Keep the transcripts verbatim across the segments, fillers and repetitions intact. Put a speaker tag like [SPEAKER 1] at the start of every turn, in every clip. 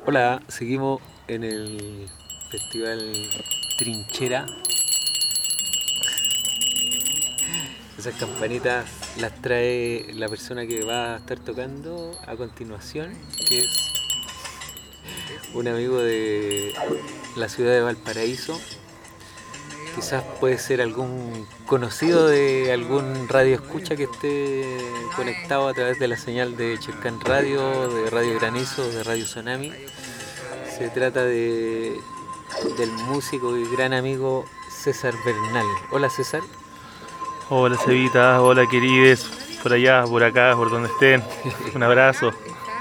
[SPEAKER 1] Hola, seguimos en el festival Trinchera. Esas campanitas las trae la persona que va a estar tocando a continuación, que es un amigo de la ciudad de Valparaíso. Quizás puede ser algún conocido de algún radio escucha que esté conectado a través de la señal de Chescan Radio, de Radio Granizo, de Radio Tsunami. Se trata de del músico y gran amigo César Bernal. Hola César.
[SPEAKER 2] Hola Cevita, hola querides, por allá, por acá, por donde estén. Un abrazo.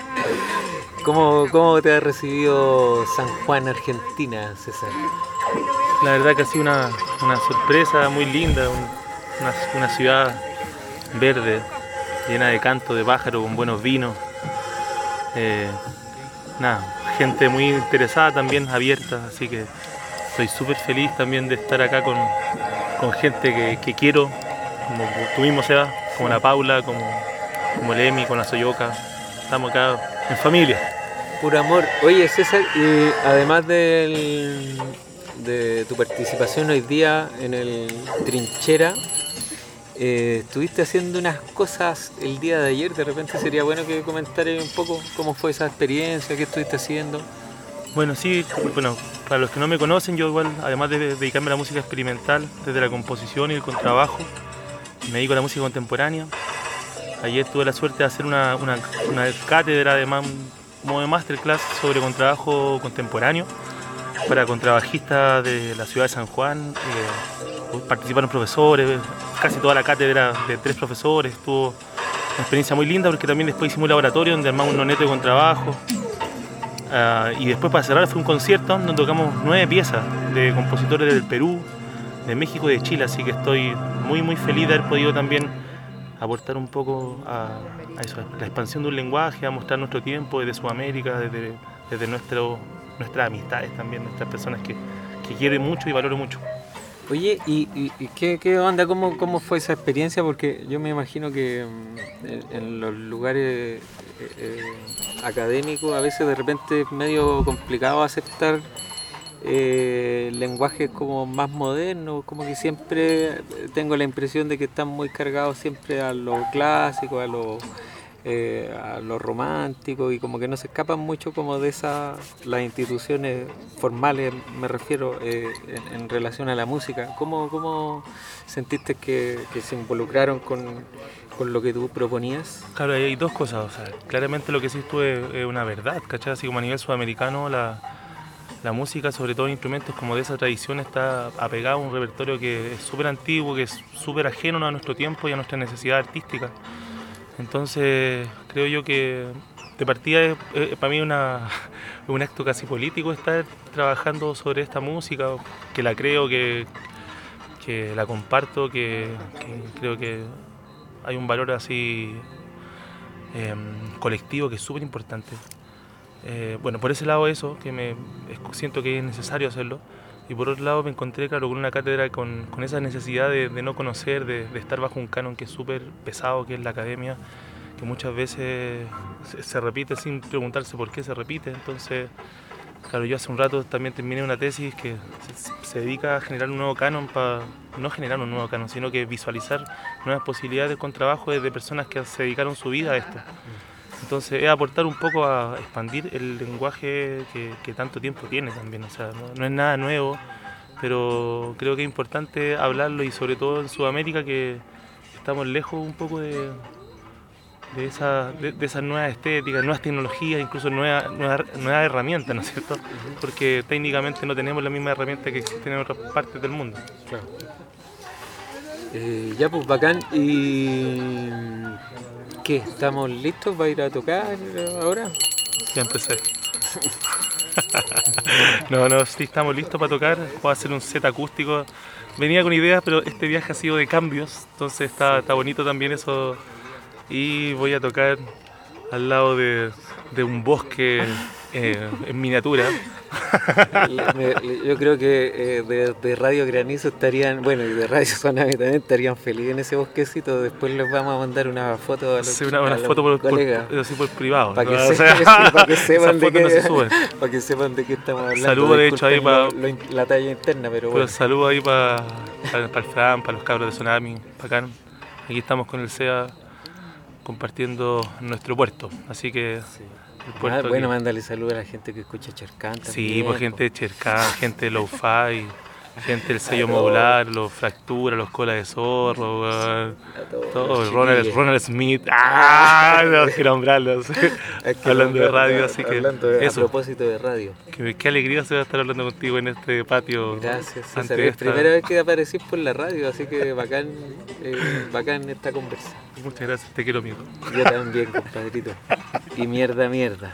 [SPEAKER 1] ¿Cómo, cómo te ha recibido San Juan, Argentina, César?
[SPEAKER 2] La verdad que ha sido una, una sorpresa muy linda, un, una, una ciudad verde, llena de canto de pájaros, con buenos vinos. Eh, nada, gente muy interesada también, abierta, así que estoy súper feliz también de estar acá con, con gente que, que quiero, como tú mismo, Seba, como la Paula, como, como el Emi, con la Soyoca. Estamos acá en familia.
[SPEAKER 1] Puro amor. Oye César, y además del, de tu participación hoy día en el Trinchera, eh, estuviste haciendo unas cosas el día de ayer. De repente sería bueno que comentaras un poco cómo fue esa experiencia, qué estuviste haciendo.
[SPEAKER 2] Bueno, sí, bueno, para los que no me conocen, yo igual, además de dedicarme a la música experimental, desde la composición y el contrabajo, me dedico a la música contemporánea. Ayer tuve la suerte de hacer una, una, una cátedra de, man, como de masterclass sobre contrabajo contemporáneo para contrabajistas de la ciudad de San Juan. Eh, participaron profesores, casi toda la cátedra de tres profesores. Estuvo una experiencia muy linda porque también después hicimos un laboratorio donde armamos un noneto de contrabajo. Uh, y después para cerrar fue un concierto donde tocamos nueve piezas de compositores del Perú, de México y de Chile, así que estoy muy muy feliz de haber podido también aportar un poco a, a eso, a la expansión de un lenguaje, a mostrar nuestro tiempo desde Sudamérica, desde, desde nuestro, nuestras amistades también, nuestras personas que, que quiero mucho y valoro mucho.
[SPEAKER 1] Oye, ¿y, y, y qué, qué onda? ¿Cómo, ¿Cómo fue esa experiencia? Porque yo me imagino que en, en los lugares eh, eh, académicos a veces de repente es medio complicado aceptar eh, lenguajes como más modernos, como que siempre tengo la impresión de que están muy cargados siempre a lo clásico, a lo, eh, a lo romántico, y como que no se escapan mucho como de esas, las instituciones formales, me refiero, eh, en, en relación a la música. ¿Cómo, cómo sentiste que, que se involucraron con, con lo que tú proponías?
[SPEAKER 2] Claro, hay dos cosas, o sea, claramente lo que sí estuve es una verdad, ¿cachai? Así como a nivel sudamericano la La música, sobre todo en instrumentos como de esa tradición, está apegada a un repertorio que es súper antiguo, que es súper ajeno a nuestro tiempo y a nuestra necesidad artística. Entonces, creo yo que de partida es, es para mí una, un acto casi político estar trabajando sobre esta música, que la creo, que, que la comparto, que, que creo que hay un valor así eh, colectivo que es súper importante. Eh, bueno, por ese lado eso, que me siento que es necesario hacerlo, y por otro lado me encontré, claro, con una cátedra con, con esa necesidad de, de no conocer, de, de estar bajo un canon que es súper pesado, que es la academia, que muchas veces se, se repite sin preguntarse por qué se repite. Entonces, claro, yo hace un rato también terminé una tesis que se, se dedica a generar un nuevo canon, para no generar un nuevo canon, sino que visualizar nuevas posibilidades con trabajo de personas que se dedicaron su vida a esto. Entonces es aportar un poco a expandir el lenguaje que, que tanto tiempo tiene también. O sea, no, no es nada nuevo, pero creo que es importante hablarlo, y sobre todo en Sudamérica, que estamos lejos un poco de, de, esa, de, de esas nuevas estéticas, nuevas tecnologías, incluso nuevas, nuevas, nuevas herramientas, ¿no es cierto? Porque técnicamente no tenemos la misma herramienta que existen en otras partes del mundo.
[SPEAKER 1] Claro. Eh, ya pues bacán. ¿Y qué? ¿Estamos listos para ir a tocar ahora?
[SPEAKER 2] Ya empecé. no, no, sí estamos listos para tocar. Voy a hacer un set acústico. Venía con ideas, pero este viaje ha sido de cambios, entonces está, está bonito también eso. Y voy a tocar al lado de, de un bosque eh, en miniatura.
[SPEAKER 1] Le- me- le- Yo creo que eh, de, de Radio Granizo estarían, bueno, y de Radio Tsunami también estarían felices en ese bosquecito. Después les vamos a mandar una foto a los,
[SPEAKER 2] Sí, una,
[SPEAKER 1] a
[SPEAKER 2] una
[SPEAKER 1] los
[SPEAKER 2] foto por, por,
[SPEAKER 1] colegas
[SPEAKER 2] por- así por privado.
[SPEAKER 1] para
[SPEAKER 2] ¿no?
[SPEAKER 1] que,
[SPEAKER 2] O
[SPEAKER 1] se-
[SPEAKER 2] sea,
[SPEAKER 1] sí, pa' que
[SPEAKER 2] esas
[SPEAKER 1] sepan de
[SPEAKER 2] fotos no se
[SPEAKER 1] qué,
[SPEAKER 2] suben.
[SPEAKER 1] para que sepan de qué estamos hablando.
[SPEAKER 2] Saludos, de hecho, ahí
[SPEAKER 1] Disculpen lo-
[SPEAKER 2] pa-
[SPEAKER 1] lo in- la talla interna, pero
[SPEAKER 2] Pero
[SPEAKER 1] bueno.
[SPEAKER 2] saludos ahí para el Fran, para los cabros de Tsunami, bacán. Aquí estamos con el SEA compartiendo nuestro puerto. Así que
[SPEAKER 1] Sí.
[SPEAKER 2] el
[SPEAKER 1] Ah,
[SPEAKER 2] puerto
[SPEAKER 1] bueno,
[SPEAKER 2] aquí.
[SPEAKER 1] mándale saludos a la gente que escucha Chercán también.
[SPEAKER 2] Sí, pues gente de Chercán, gente de Lo-Fi, gente del sello
[SPEAKER 1] A todos.
[SPEAKER 2] modular, los Fractura, los Cola de Zorro, weón.
[SPEAKER 1] A todos
[SPEAKER 2] Todo,
[SPEAKER 1] los
[SPEAKER 2] Ronald,
[SPEAKER 1] chiquillos.
[SPEAKER 2] Ronald Smith, ¡ah! No quiero nombrarlos.
[SPEAKER 1] Hay que
[SPEAKER 2] Hablando de
[SPEAKER 1] nombrar-
[SPEAKER 2] radio, así que
[SPEAKER 1] hablando de-
[SPEAKER 2] eso.
[SPEAKER 1] A propósito de radio.
[SPEAKER 2] Que- Qué alegría se va a estar hablando contigo en este patio.
[SPEAKER 1] Gracias,
[SPEAKER 2] ante
[SPEAKER 1] César. Es
[SPEAKER 2] esta-
[SPEAKER 1] primera vez que aparecís por la radio, así que bacán, eh, bacán esta conversa.
[SPEAKER 2] Muchas gracias, te quiero, amigo.
[SPEAKER 1] Yo también, compadrito. Y mierda, mierda.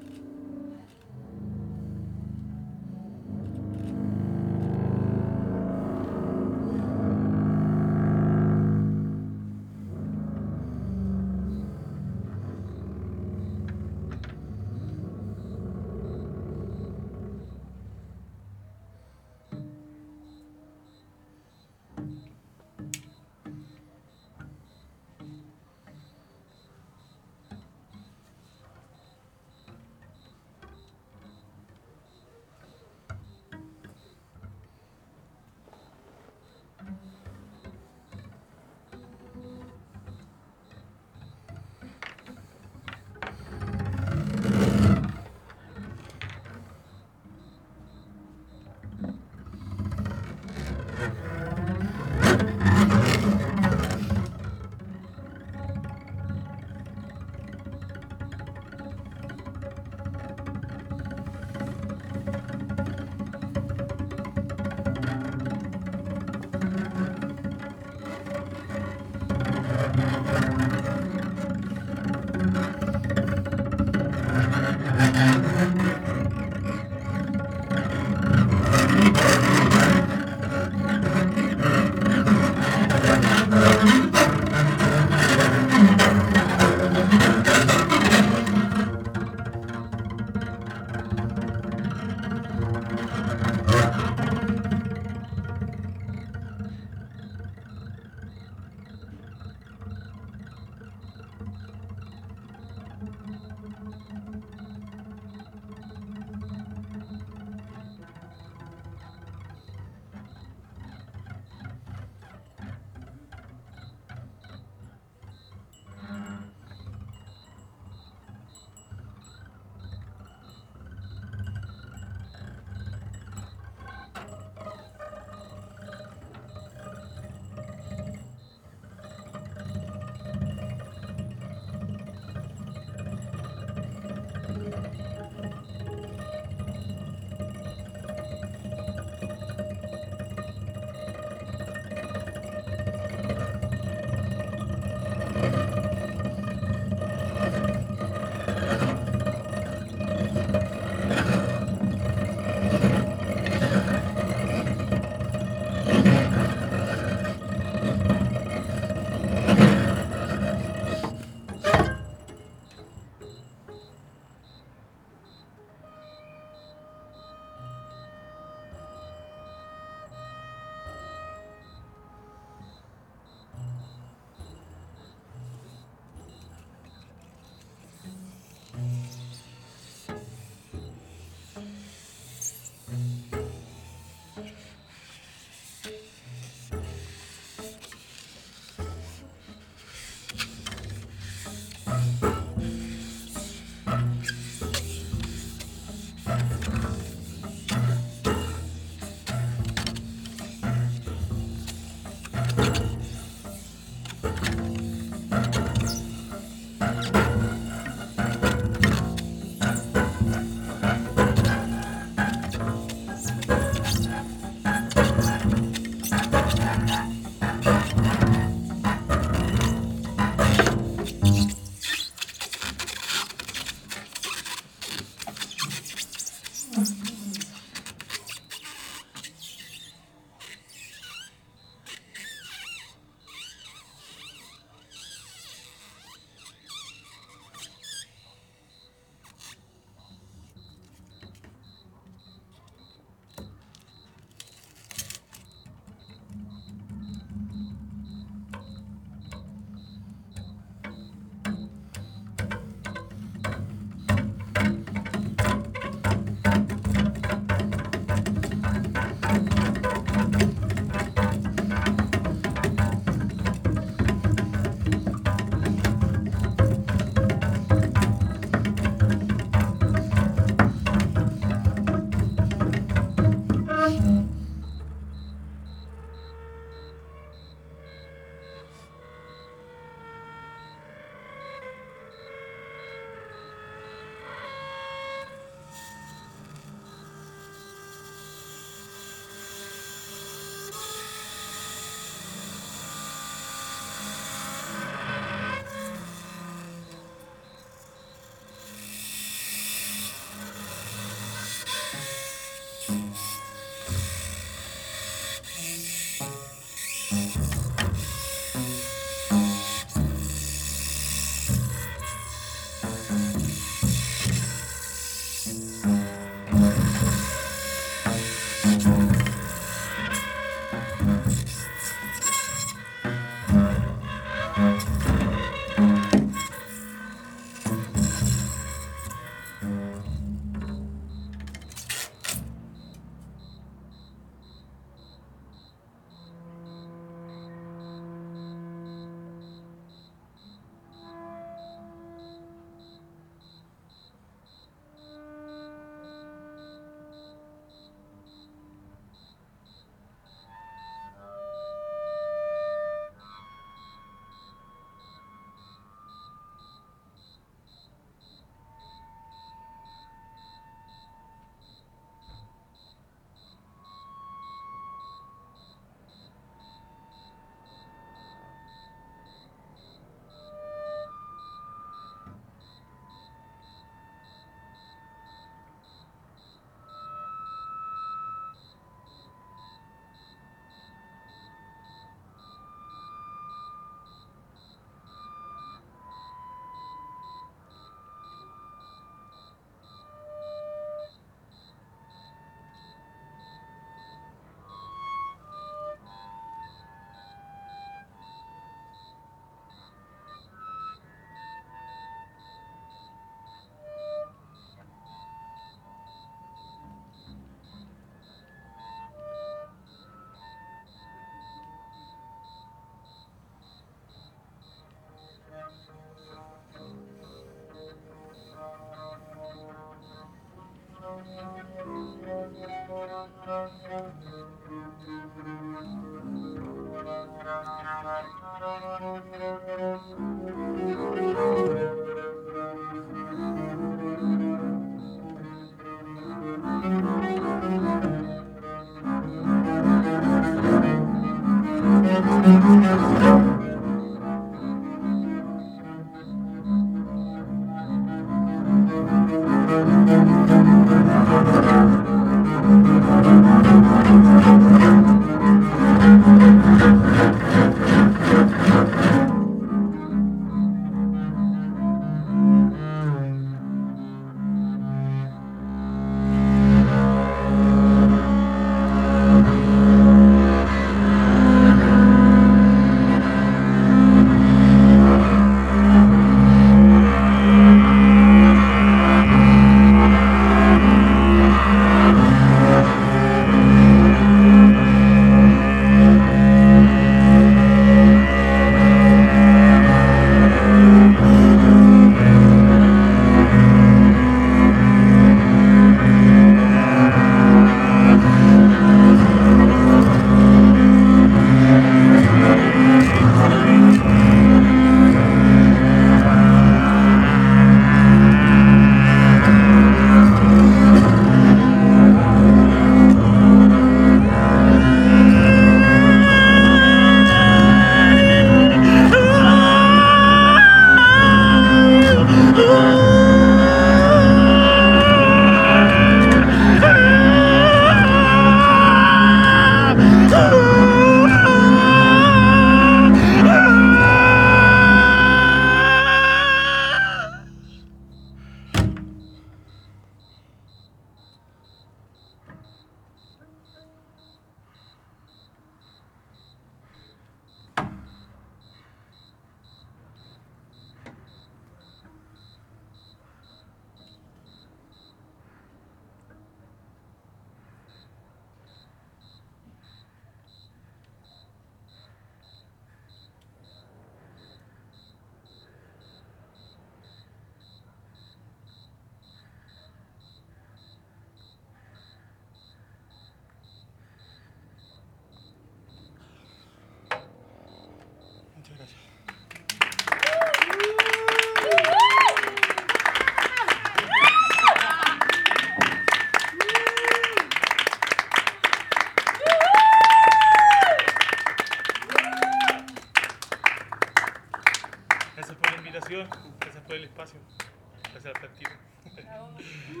[SPEAKER 2] Gracias por la invitación, gracias por el espacio, gracias al partido.